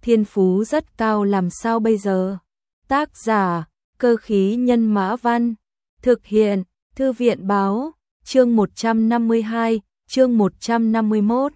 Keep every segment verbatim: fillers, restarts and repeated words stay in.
thiên phú rất cao làm sao bây giờ? Tác giả, Cơ khí nhân mã văn, thực hiện, Thư viện báo, chương một trăm năm mươi hai, chương một trăm năm mươi mốt.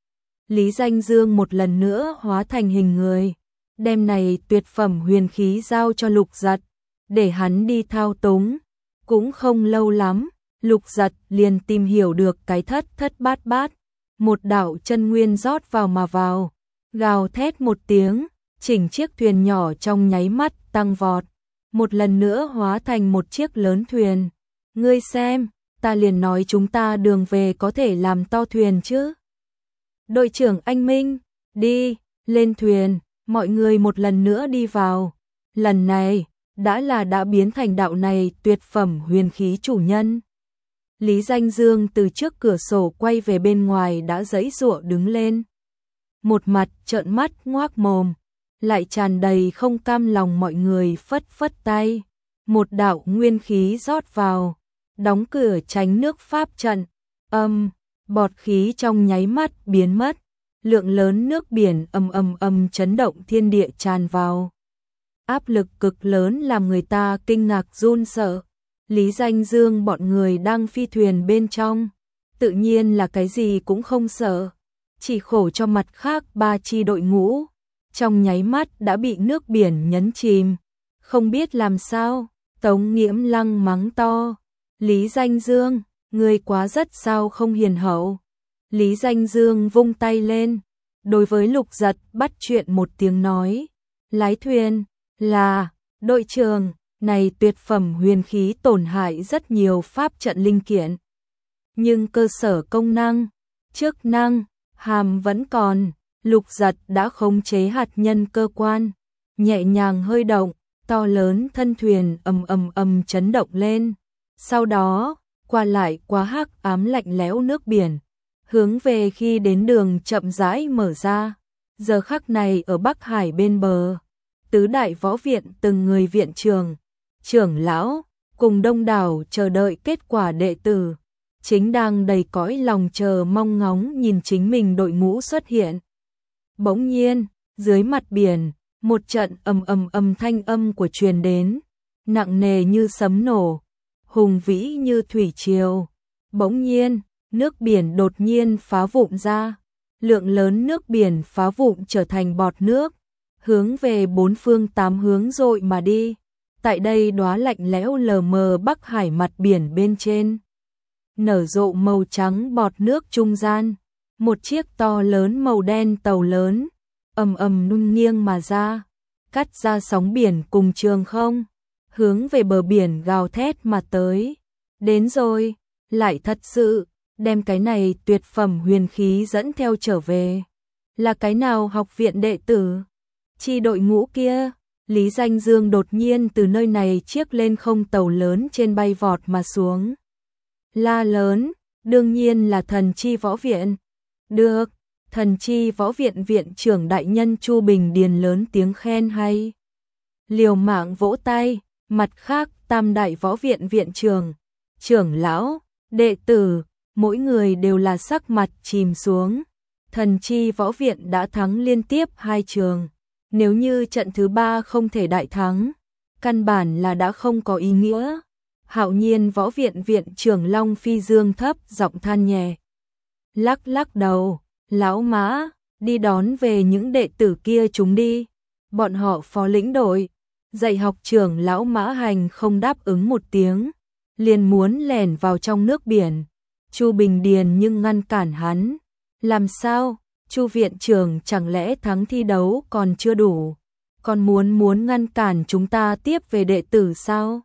Lý Danh Dương một lần nữa hóa thành hình người, đem này tuyệt phẩm huyền khí giao cho Lục Giật, để hắn đi thao túng. Cũng không lâu lắm, Lục Giật liền tìm hiểu được cái thất thất bát bát, một đạo chân nguyên rót vào mà vào, gào thét một tiếng, chỉnh chiếc thuyền nhỏ trong nháy mắt tăng vọt, một lần nữa hóa thành một chiếc lớn thuyền. Ngươi xem, ta liền nói chúng ta đường về có thể làm to thuyền chứ. Đội trưởng anh Minh, đi, lên thuyền, mọi người một lần nữa đi vào. Lần này, đã là đã biến thành đạo này tuyệt phẩm huyền khí chủ nhân. Lý Danh Dương từ trước cửa sổ quay về bên ngoài đã giãy giụa đứng lên. Một mặt trợn mắt ngoác mồm, lại tràn đầy không cam lòng. Mọi người phất phất tay. Một đạo nguyên khí rót vào, đóng cửa tránh nước pháp trận. Âm, bọt khí trong nháy mắt biến mất. Lượng lớn nước biển ầm ầm ầm chấn động thiên địa tràn vào. Áp lực cực lớn làm người ta kinh ngạc run sợ. Lý Danh Dương bọn người đang phi thuyền bên trong, tự nhiên là cái gì cũng không sợ, chỉ khổ cho mặt khác ba chi đội ngũ, trong nháy mắt đã bị nước biển nhấn chìm, không biết làm sao. Tống Nghiễm Lăng mắng to, Lý Danh Dương, ngươi quá rất sao không hiền hậu. Lý Danh Dương vung tay lên, đối với Lục Giật bắt chuyện một tiếng nói, lái thuyền, là, đội trưởng, này tuyệt phẩm huyền khí tổn hại rất nhiều pháp trận linh kiện. Nhưng cơ sở công năng, chức năng, hàm vẫn còn. Lục Giật đã khống chế hạt nhân cơ quan, nhẹ nhàng hơi động, to lớn thân thuyền ầm ầm ầm chấn động lên. Sau đó, qua lại quá hắc ám lạnh lẽo nước biển, hướng về khi đến đường chậm rãi mở ra. Giờ khắc này ở Bắc Hải bên bờ, tứ đại võ viện từng người viện trưởng, trưởng lão, cùng đông đảo chờ đợi kết quả đệ tử, chính đang đầy cõi lòng chờ mong ngóng nhìn chính mình đội ngũ xuất hiện. Bỗng nhiên, dưới mặt biển, một trận ầm ầm ầm thanh âm của truyền đến, nặng nề như sấm nổ, hùng vĩ như thủy triều. Bỗng nhiên, nước biển đột nhiên phá vụn ra, lượng lớn nước biển phá vụn trở thành bọt nước, hướng về bốn phương tám hướng dội mà đi. Tại đây đóa lạnh lẽo lờ mờ Bắc Hải mặt biển bên trên, nở rộ màu trắng bọt nước trung gian, một chiếc to lớn màu đen tàu lớn, ầm ầm nung nghiêng mà ra, cắt ra sóng biển cùng trường không, hướng về bờ biển gào thét mà tới. Đến rồi, lại thật sự, đem cái này tuyệt phẩm huyền khí dẫn theo trở về. Là cái nào học viện đệ tử? Chi đội ngũ kia? Lý Danh Dương đột nhiên từ nơi này chiếc lên không tàu lớn trên bay vọt mà xuống. La lớn, đương nhiên là thần chi võ viện. Được, thần chi võ viện viện trưởng đại nhân Chu Bình Điền lớn tiếng khen hay. Liều mạng vỗ tay, mặt khác tam đại võ viện viện trưởng, trưởng lão, đệ tử, mỗi người đều là sắc mặt chìm xuống. Thần chi võ viện đã thắng liên tiếp hai trường. Nếu như trận thứ ba không thể đại thắng, căn bản là đã không có ý nghĩa. Hạo Nhiên võ viện viện trưởng Long Phi Dương thấp giọng than nhẹ. Lắc lắc đầu, lão Mã, đi đón về những đệ tử kia chúng đi. Bọn họ phó lĩnh đội. Dạy học trưởng lão Mã Hành không đáp ứng một tiếng, liền muốn lẻn vào trong nước biển. Chu Bình Điền nhưng ngăn cản hắn. Làm sao? Chu viện trưởng chẳng lẽ thắng thi đấu còn chưa đủ, còn muốn muốn ngăn cản chúng ta tiếp về đệ tử sao?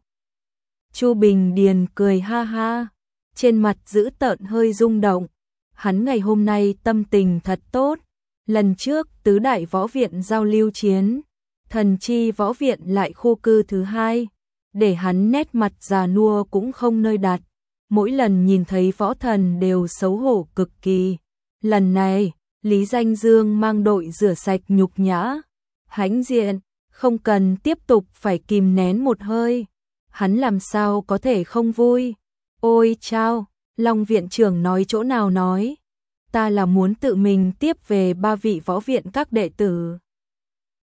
Chu Bình Điền cười ha ha, trên mặt dữ tợn hơi rung động. Hắn ngày hôm nay tâm tình thật tốt. Lần trước tứ đại võ viện giao lưu chiến, thần chi võ viện lại khu cư thứ hai, để hắn nét mặt già nua cũng không nơi đặt. Mỗi lần nhìn thấy võ thần đều xấu hổ cực kỳ. Lần này, Lý Danh Dương mang đội rửa sạch nhục nhã, hãnh diện, không cần tiếp tục phải kìm nén một hơi. Hắn làm sao có thể không vui? Ôi chao, Long viện trưởng nói chỗ nào nói? Ta là muốn tự mình tiếp về ba vị võ viện các đệ tử.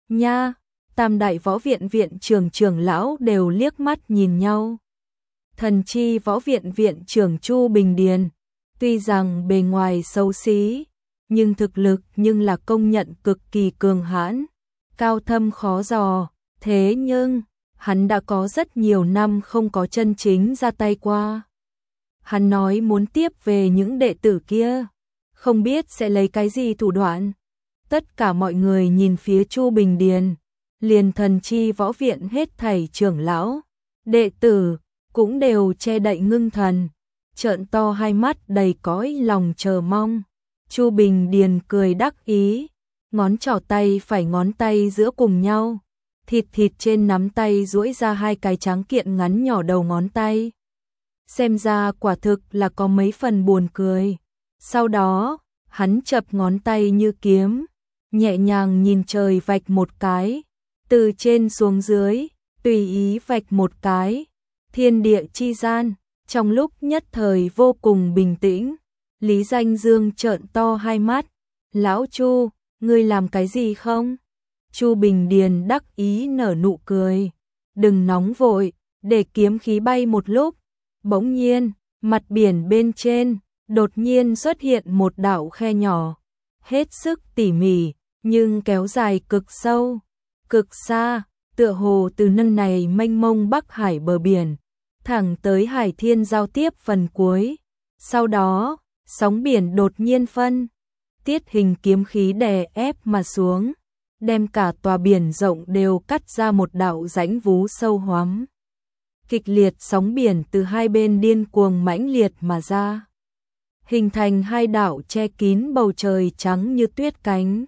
Nha, tam đại võ viện viện trưởng trưởng lão đều liếc mắt nhìn nhau. Thần chi võ viện viện trưởng Chu Bình Điền, tuy rằng bề ngoài xấu xí, nhưng thực lực nhưng là công nhận cực kỳ cường hãn, cao thâm khó dò, thế nhưng hắn đã có rất nhiều năm không có chân chính ra tay qua. Hắn nói muốn tiếp về những đệ tử kia, không biết sẽ lấy cái gì thủ đoạn. Tất cả mọi người nhìn phía Chu Bình Điền, liền thần chi võ viện hết thảy trưởng lão, đệ tử cũng đều che đậy ngưng thần, trợn to hai mắt đầy cõi lòng chờ mong. Chu Bình Điền cười đắc ý, ngón trỏ tay phải ngón tay giữa cùng nhau, thịt thịt trên nắm tay duỗi ra hai cái tráng kiện ngắn nhỏ đầu ngón tay. Xem ra quả thực là có mấy phần buồn cười. Sau đó, hắn chập ngón tay như kiếm, nhẹ nhàng nhìn trời vạch một cái, từ trên xuống dưới, tùy ý vạch một cái, thiên địa chi gian, trong lúc nhất thời vô cùng bình tĩnh. Lý Danh Dương trợn to hai mắt, lão Chu, ngươi làm cái gì không? Chu Bình Điền đắc ý nở nụ cười, đừng nóng vội, để kiếm khí bay một lúc. Bỗng nhiên, mặt biển bên trên, đột nhiên xuất hiện một đạo khe nhỏ, hết sức tỉ mỉ, nhưng kéo dài cực sâu, cực xa, tựa hồ từ nơi này mênh mông Bắc Hải bờ biển, thẳng tới Hải Thiên giao tiếp phần cuối. Sau đó, sóng biển đột nhiên phân, tiết hình kiếm khí đè ép mà xuống, đem cả tòa biển rộng đều cắt ra một đạo rãnh vú sâu hoắm. Kịch liệt sóng biển từ hai bên điên cuồng mãnh liệt mà ra, hình thành hai đạo che kín bầu trời trắng như tuyết cánh.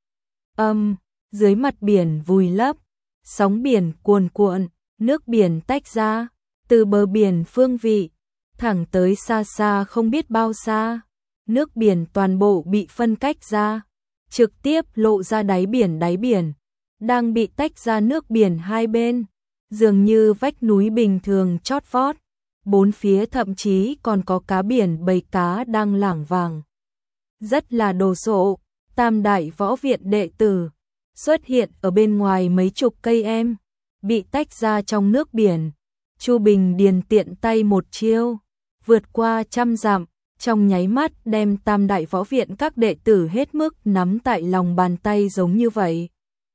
Âm, dưới mặt biển vùi lấp, sóng biển cuồn cuộn, nước biển tách ra, từ bờ biển phương vị, thẳng tới xa xa không biết bao xa, nước biển toàn bộ bị phân cách ra, trực tiếp lộ ra đáy biển đáy biển, đang bị tách ra nước biển hai bên, dường như vách núi bình thường chót vót, bốn phía thậm chí còn có cá biển bầy cá đang lảng vàng. Rất là đồ sộ, tam đại võ viện đệ tử xuất hiện ở bên ngoài mấy chục cây em, bị tách ra trong nước biển. Chu Bình Điền tiện tay một chiêu, vượt qua trăm dặm, trong nháy mắt đem tam đại võ viện các đệ tử hết mức nắm tại lòng bàn tay giống như vậy.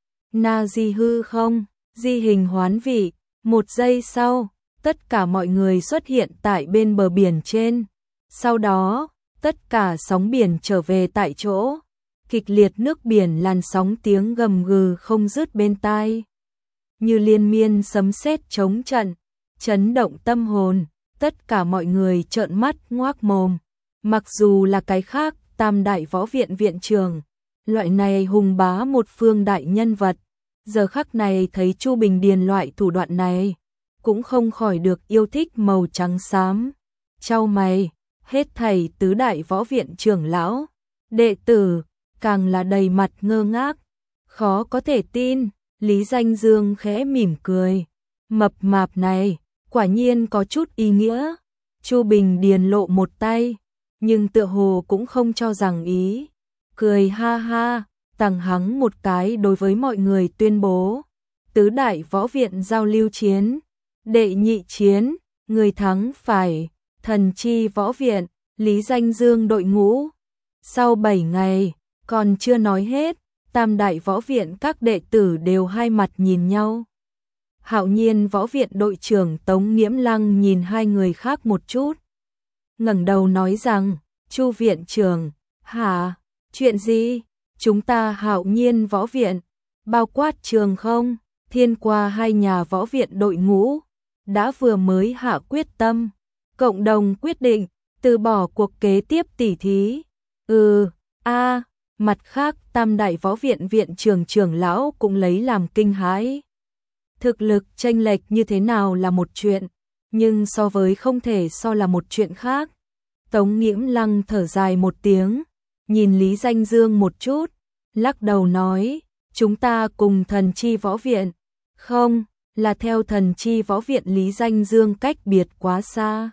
Na di hư không, di hình hoán vị, một giây sau, tất cả mọi người xuất hiện tại bên bờ biển trên. Sau đó, tất cả sóng biển trở về tại chỗ, kịch liệt nước biển làn sóng tiếng gầm gừ không dứt bên tai. Như liên miên sấm sét chống trận, chấn động tâm hồn, tất cả mọi người trợn mắt ngoác mồm. Mặc dù là cái khác, tam đại võ viện viện trưởng, loại này hùng bá một phương đại nhân vật, giờ khắc này thấy Chu Bình Điền loại thủ đoạn này, cũng không khỏi được yêu thích màu trắng xám. Chau mày, hết thảy tứ đại võ viện trưởng lão, đệ tử, càng là đầy mặt ngơ ngác, khó có thể tin. Lý Danh Dương khẽ mỉm cười, mập mạp này, quả nhiên có chút ý nghĩa. Chu Bình Điền lộ một tay, nhưng tựa hồ cũng không cho rằng ý, cười ha ha, tằng hắng một cái đối với mọi người tuyên bố, tứ đại võ viện giao lưu chiến, đệ nhị chiến, người thắng phải thần chi võ viện, Lý Danh Dương đội ngũ. Sau bảy ngày, còn chưa nói hết, tam đại võ viện các đệ tử đều hai mặt nhìn nhau. Hạo Nhiên võ viện đội trưởng Tống Nghiễm Lăng nhìn hai người khác một chút, ngẩng đầu nói rằng, Chu viện trưởng, hả, chuyện gì? Chúng ta Hạo Nhiên võ viện, bao quát trường không, thiên qua hai nhà võ viện đội ngũ, đã vừa mới hạ quyết tâm, cộng đồng quyết định, từ bỏ cuộc kế tiếp tỉ thí. Ừ, a mặt khác tam đại võ viện viện trưởng trưởng lão cũng lấy làm kinh hãi. Thực lực chênh lệch như thế nào là một chuyện, nhưng so với không thể so là một chuyện khác. Tống Nghiễm Lăng thở dài một tiếng, nhìn Lý Danh Dương một chút, lắc đầu nói, chúng ta cùng thần chi võ viện, không, là theo thần chi võ viện. Lý Danh Dương cách biệt quá xa.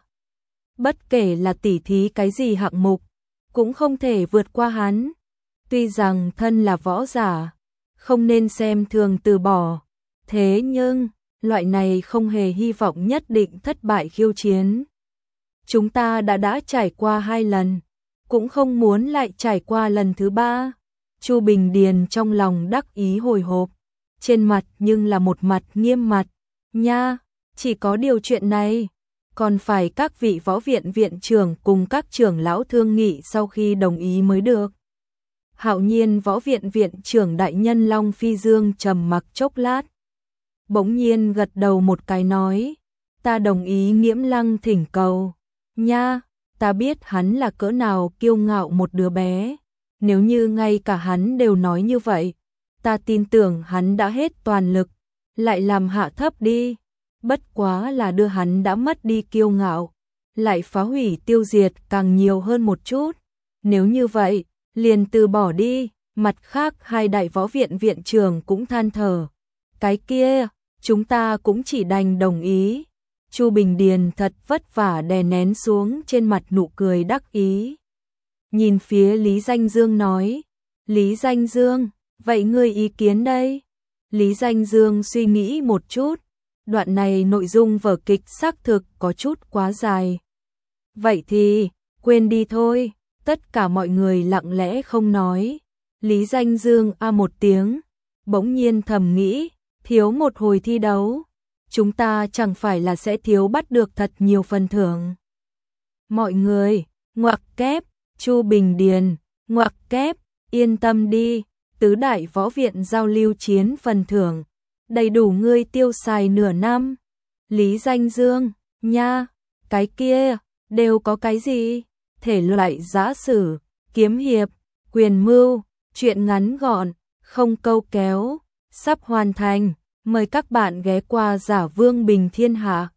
Bất kể là tỉ thí cái gì hạng mục, cũng không thể vượt qua hắn. Tuy rằng thân là võ giả, không nên xem thường từ bỏ. Thế nhưng, loại này không hề hy vọng nhất định thất bại khiêu chiến. Chúng ta đã đã trải qua hai lần, cũng không muốn lại trải qua lần thứ ba. Chu Bình Điền trong lòng đắc ý hồi hộp, trên mặt nhưng là một mặt nghiêm mặt. Nha, chỉ có điều chuyện này, còn phải các vị võ viện viện trưởng cùng các trưởng lão thương nghị sau khi đồng ý mới được. Hạo Nhiên võ viện viện trưởng đại nhân Long Phi Dương trầm mặc chốc lát, bỗng nhiên gật đầu một cái nói, ta đồng ý Nghiễm Lăng thỉnh cầu. Nha, ta biết hắn là cỡ nào kiêu ngạo một đứa bé, nếu như ngay cả hắn đều nói như vậy, ta tin tưởng hắn đã hết toàn lực, lại làm hạ thấp đi, bất quá là đưa hắn đã mất đi kiêu ngạo, lại phá hủy tiêu diệt càng nhiều hơn một chút. Nếu như vậy, liền từ bỏ đi. Mặt khác hai đại võ viện viện trưởng cũng than thở, cái kia, chúng ta cũng chỉ đành đồng ý. Chu Bình Điền thật vất vả đè nén xuống trên mặt nụ cười đắc ý. Nhìn phía Lý Danh Dương nói, Lý Danh Dương, vậy ngươi ý kiến đây? Lý Danh Dương suy nghĩ một chút, đoạn này nội dung vở kịch xác thực có chút quá dài. Vậy thì, quên đi thôi, tất cả mọi người lặng lẽ không nói. Lý Danh Dương a một tiếng, bỗng nhiên thầm nghĩ, thiếu một hồi thi đấu, chúng ta chẳng phải là sẽ thiếu bắt được thật nhiều phần thưởng. Mọi người, ngoặc kép, Chu Bình Điền, ngoặc kép, yên tâm đi, tứ đại võ viện giao lưu chiến phần thưởng, đầy đủ ngươi tiêu xài nửa năm. Lý Danh Dương, nha, cái kia, đều có cái gì? Thể loại giã sử, kiếm hiệp, quyền mưu, truyện ngắn gọn, không câu kéo, sắp hoàn thành. Mời các bạn ghé qua Giả Vương Bình Thiên Hạ.